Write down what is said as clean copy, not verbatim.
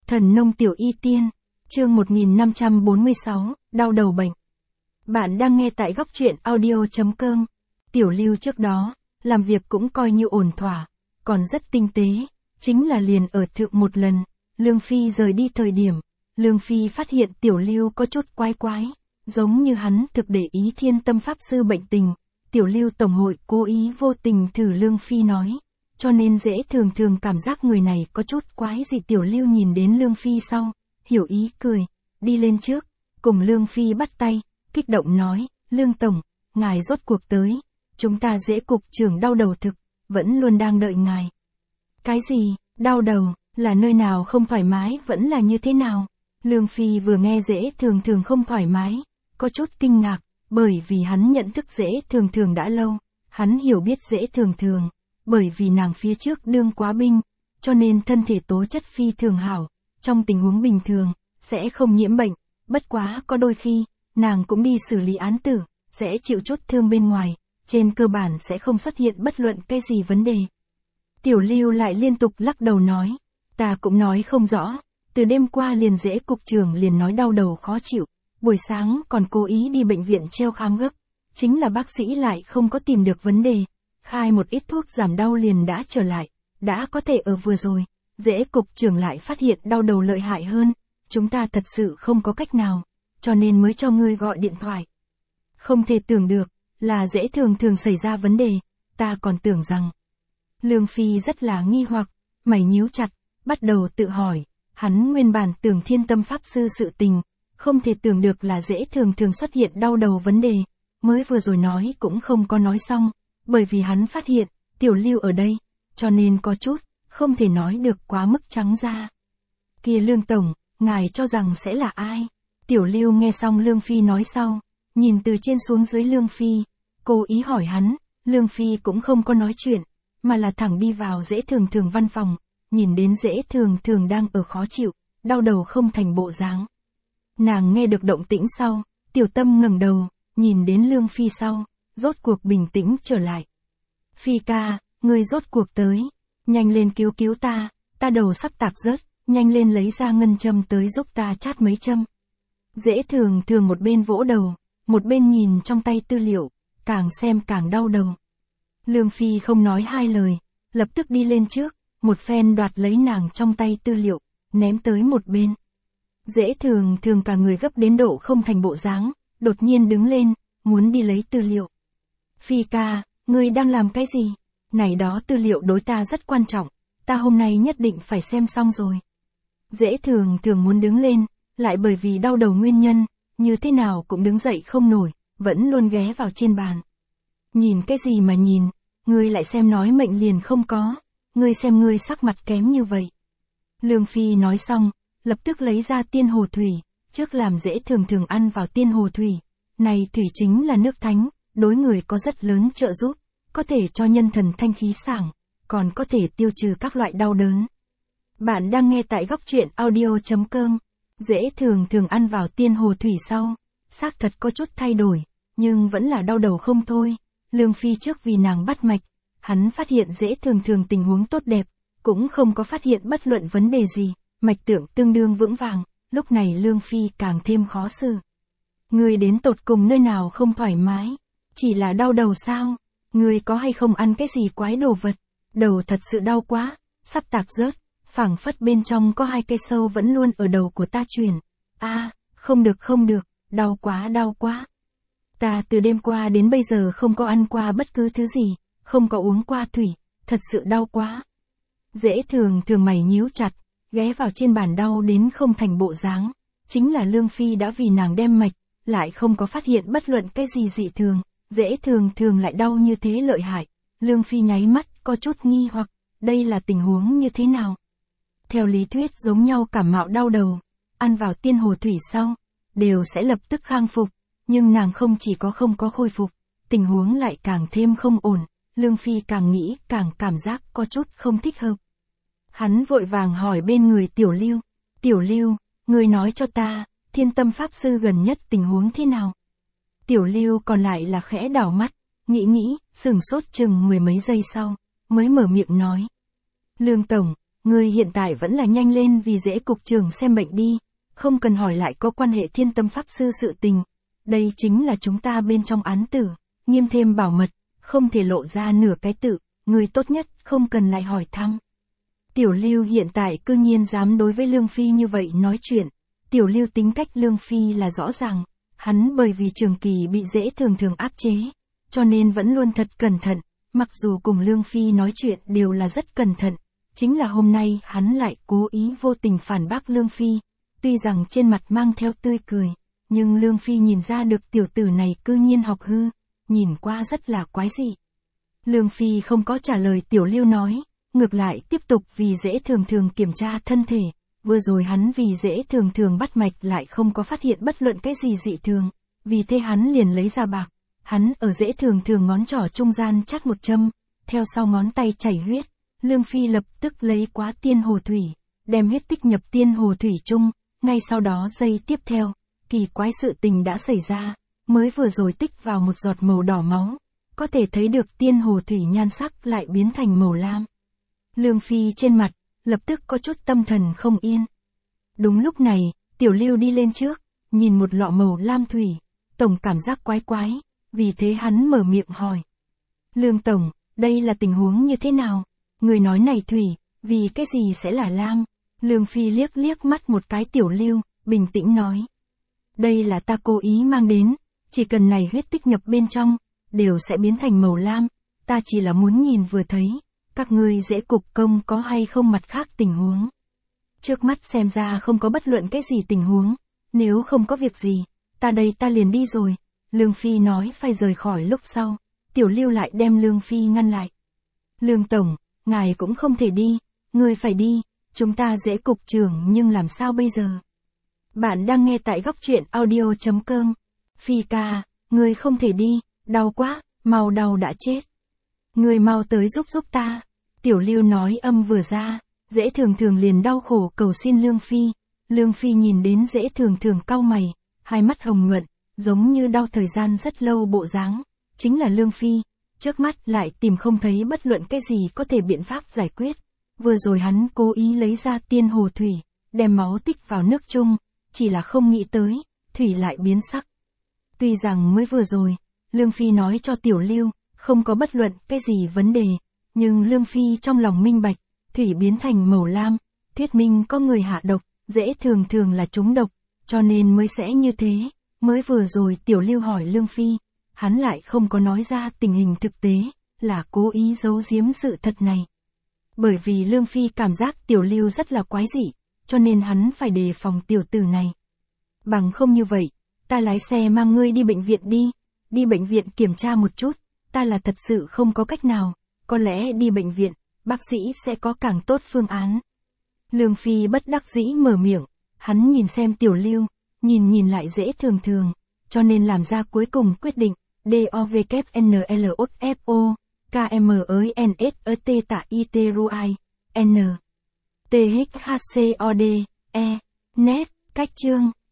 Thần nông tiểu y tiên, chương 1546, đau đầu bệnh. Bạn đang nghe tại góc truyện audio.com. Tiểu Lưu trước đó, làm việc cũng coi như ổn thỏa, còn rất tinh tế, chính là liền ở thượng một lần, Lương Phi rời đi thời điểm, Lương Phi phát hiện Tiểu Lưu có chút quái quái, giống như hắn thực để ý Thiên Tâm Pháp Sư bệnh tình. Tiểu Lưu Tổng hội cố ý vô tình thử Lương Phi nói, cho nên dễ thường thường cảm giác người này có chút quái gì. Tiểu Lưu nhìn đến Lương Phi sau, hiểu ý cười, đi lên trước, cùng Lương Phi bắt tay, kích động nói, Lương Tổng, ngài rốt cuộc tới, chúng ta dễ cục trưởng đau đầu thực, vẫn luôn đang đợi ngài. Cái gì, đau đầu, là nơi nào không thoải mái vẫn là như thế nào? Lương Phi vừa nghe dễ thường thường không thoải mái, có chút kinh ngạc, bởi vì hắn nhận thức dễ thường thường đã lâu, hắn hiểu biết dễ thường thường, bởi vì nàng phía trước đương quá binh, cho nên thân thể tố chất phi thường hảo, trong tình huống bình thường, sẽ không nhiễm bệnh, bất quá có đôi khi, nàng cũng đi xử lý án tử, sẽ chịu chút thương bên ngoài, trên cơ bản sẽ không xuất hiện bất luận cái gì vấn đề. Tiểu Lưu lại liên tục lắc đầu nói, ta cũng nói không rõ, từ đêm qua liền dễ cục trưởng liền nói đau đầu khó chịu, buổi sáng còn cố ý đi bệnh viện treo khám gấp, chính là bác sĩ lại không có tìm được vấn đề, khai một ít thuốc giảm đau liền đã trở lại, đã có thể ở vừa rồi, dễ cục trưởng lại phát hiện đau đầu lợi hại hơn, chúng ta thật sự không có cách nào, cho nên mới cho ngươi gọi điện thoại. Không thể tưởng được, là dễ thường thường xảy ra vấn đề, ta còn tưởng rằng. Lương Phi rất là nghi hoặc, mày nhíu chặt, bắt đầu tự hỏi, hắn nguyên bản tưởng Thiên Tâm Pháp Sư sự tình, không thể tưởng được là dễ thường thường xuất hiện đau đầu vấn đề, mới vừa rồi nói cũng không có nói xong, bởi vì hắn phát hiện, Tiểu Lưu ở đây, cho nên có chút, không thể nói được quá mức trắng ra. Kia Lương Tổng, ngài cho rằng sẽ là ai? Tiểu Lưu nghe xong Lương Phi nói sau, nhìn từ trên xuống dưới Lương Phi, cố ý hỏi hắn, Lương Phi cũng không có nói chuyện, mà là thẳng đi vào dễ thường thường văn phòng, nhìn đến dễ thường thường đang ở khó chịu, đau đầu không thành bộ dáng. Nàng nghe được động tĩnh sau, Tiểu Tâm ngẩng đầu, nhìn đến Lương Phi sau, rốt cuộc bình tĩnh trở lại. Phi ca, ngươi rốt cuộc tới, nhanh lên cứu cứu ta đầu sắp tạc rớt, nhanh lên lấy ra ngân châm tới giúp ta chát mấy châm. Dễ thường thường một bên vỗ đầu, một bên nhìn trong tay tư liệu, càng xem càng đau đầu. Lương Phi không nói hai lời, lập tức đi lên trước, một phen đoạt lấy nàng trong tay tư liệu, ném tới một bên. Dễ thường thường cả người gấp đến độ không thành bộ dáng, đột nhiên đứng lên, muốn đi lấy tư liệu. Phi ca, ngươi đang làm cái gì? Này đó tư liệu đối ta rất quan trọng, ta hôm nay nhất định phải xem xong rồi. Dễ thường thường muốn đứng lên, lại bởi vì đau đầu nguyên nhân, như thế nào cũng đứng dậy không nổi, vẫn luôn ghé vào trên bàn. Nhìn cái gì mà nhìn, ngươi lại xem nói mệnh liền không có, ngươi xem ngươi sắc mặt kém như vậy. Lương Phi nói xong, lập tức lấy ra tiên hồ thủy, trước làm dễ thường thường ăn vào tiên hồ thủy. Này thủy chính là nước thánh, đối người có rất lớn trợ giúp, có thể cho nhân thần thanh khí sảng, còn có thể tiêu trừ các loại đau đớn. Bạn đang nghe tại góc truyện audio.com. Dễ thường thường ăn vào tiên hồ thủy sau, xác thật có chút thay đổi, nhưng vẫn là đau đầu không thôi. Lương Phi trước vì nàng bắt mạch, hắn phát hiện dễ thường thường tình huống tốt đẹp, cũng không có phát hiện bất luận vấn đề gì, mạch tượng tương đương vững vàng, lúc này Lương Phi càng thêm khó xử. Ngươi đến tột cùng nơi nào không thoải mái, chỉ là đau đầu sao? Ngươi có hay không ăn cái gì quái đồ vật? Đầu thật sự đau quá, sắp tạc rớt, phảng phất bên trong có hai cây sâu vẫn luôn ở đầu của ta chuyển. Không được, đau quá. Ta từ đêm qua đến bây giờ không có ăn qua bất cứ thứ gì, không có uống qua thủy, thật sự đau quá. Dễ thường thường mày nhíu chặt, ghé vào trên bàn đau đến không thành bộ dáng, chính là Lương Phi đã vì nàng đem mạch, lại không có phát hiện bất luận cái gì dị thường, dễ thường thường lại đau như thế lợi hại. Lương Phi nháy mắt, có chút nghi hoặc, đây là tình huống như thế nào? Theo lý thuyết giống nhau cảm mạo đau đầu, ăn vào tiên hồ thủy sau, đều sẽ lập tức khang phục, nhưng nàng không chỉ có không có khôi phục, tình huống lại càng thêm không ổn, Lương Phi càng nghĩ càng cảm giác có chút không thích hợp. Hắn vội vàng hỏi bên người Tiểu Lưu, ngươi nói cho ta, Thiên Tâm Pháp Sư gần nhất tình huống thế nào? Tiểu Lưu còn lại là khẽ đảo mắt, nghĩ, sửng sốt chừng mười mấy giây sau, mới mở miệng nói. Lương Tổng, Ngươi hiện tại vẫn là nhanh lên vì dễ cục trưởng xem bệnh đi, không cần hỏi lại có quan hệ Thiên Tâm Pháp Sư sự tình. Đây chính là chúng ta bên trong án tử, nghiêm thêm bảo mật, không thể lộ ra nửa cái tự, ngươi tốt nhất không cần lại hỏi thăm. Tiểu Lưu hiện tại cư nhiên dám đối với Lương Phi như vậy nói chuyện. Tiểu Lưu tính cách Lương Phi là rõ ràng, hắn bởi vì trường kỳ bị dễ thường thường áp chế, cho nên vẫn luôn thật cẩn thận, mặc dù cùng Lương Phi nói chuyện đều là rất cẩn thận, chính là hôm nay hắn lại cố ý vô tình phản bác Lương Phi, tuy rằng trên mặt mang theo tươi cười, nhưng Lương Phi nhìn ra được tiểu tử này cư nhiên học hư, nhìn qua rất là quái dị. Lương Phi không có trả lời Tiểu Lưu nói, ngược lại tiếp tục vì dễ thường thường kiểm tra thân thể. Vừa rồi hắn vì dễ thường thường bắt mạch lại không có phát hiện bất luận cái gì dị thường, vì thế hắn liền lấy ra bạc, hắn ở dễ thường thường ngón trỏ trung gian chắt một châm, theo sau ngón tay chảy huyết, Lương Phi lập tức lấy quá tiên hồ thủy, đem huyết tích nhập tiên hồ thủy trung, ngay sau đó giây tiếp theo, kỳ quái sự tình đã xảy ra, mới vừa rồi tích vào một giọt màu đỏ máu, có thể thấy được tiên hồ thủy nhan sắc lại biến thành màu lam. Lương Phi trên mặt lập tức có chút tâm thần không yên. Đúng lúc này, Tiểu Lưu đi lên trước, nhìn một lọ màu lam thủy, tổng cảm giác quái quái, vì thế hắn mở miệng hỏi. Lương tổng, đây là tình huống như thế nào? Người nói này thủy, vì cái gì sẽ là lam? Lương Phi liếc liếc mắt một cái Tiểu Lưu, bình tĩnh nói. Đây là ta cố ý mang đến, chỉ cần này huyết tích nhập bên trong, đều sẽ biến thành màu lam, ta chỉ là muốn nhìn vừa thấy. Các ngươi dễ cục công có hay không mặt khác tình huống. Trước mắt xem ra không có bất luận cái gì tình huống, nếu không có việc gì, ta liền đi rồi. Lương Phi nói phải rời khỏi lúc sau, Tiểu Lưu lại đem Lương Phi ngăn lại. Lương tổng, ngài cũng không thể đi, ngươi phải đi, chúng ta dễ cục trưởng nhưng làm sao bây giờ? Bạn đang nghe tại góc truyện audio.com. Phi ca, ngươi không thể đi, đau quá, mau đau đã chết. Ngươi mau tới giúp ta. Tiểu Lưu nói âm vừa ra, dễ thường thường liền đau khổ cầu xin Lương Phi. Lương Phi nhìn đến dễ thường thường cau mày, hai mắt hồng nhuận, giống như đau thời gian rất lâu bộ dáng. Chính là Lương Phi, trước mắt lại tìm không thấy bất luận cái gì có thể biện pháp giải quyết. Vừa rồi hắn cố ý lấy ra tiên hồ thủy, đem máu tích vào nước chung, chỉ là không nghĩ tới, thủy lại biến sắc. Tuy rằng mới vừa rồi, Lương Phi nói cho Tiểu Lưu, không có bất luận cái gì vấn đề, nhưng Lương Phi trong lòng minh bạch, thủy biến thành màu lam, thuyết minh có người hạ độc, dễ thường thường là trúng độc, cho nên mới sẽ như thế. Mới vừa rồi Tiểu Lưu hỏi Lương Phi, hắn lại không có nói ra tình hình thực tế, là cố ý giấu giếm sự thật này. Bởi vì Lương Phi cảm giác Tiểu Lưu rất là quái dị, cho nên hắn phải đề phòng tiểu tử này. Bằng không như vậy, ta lái xe mang ngươi đi bệnh viện đi bệnh viện kiểm tra một chút, ta là thật sự không có cách nào, có lẽ đi bệnh viện, bác sĩ sẽ có càng tốt phương án. Lương Phi bất đắc dĩ mở miệng, hắn nhìn xem Tiểu Lưu, nhìn lại dễ thường thường, cho nên làm ra cuối cùng quyết định, DOVKNLOFO, KMENSET tạ ITRUI, N. THCOD, E. Net, cách chương.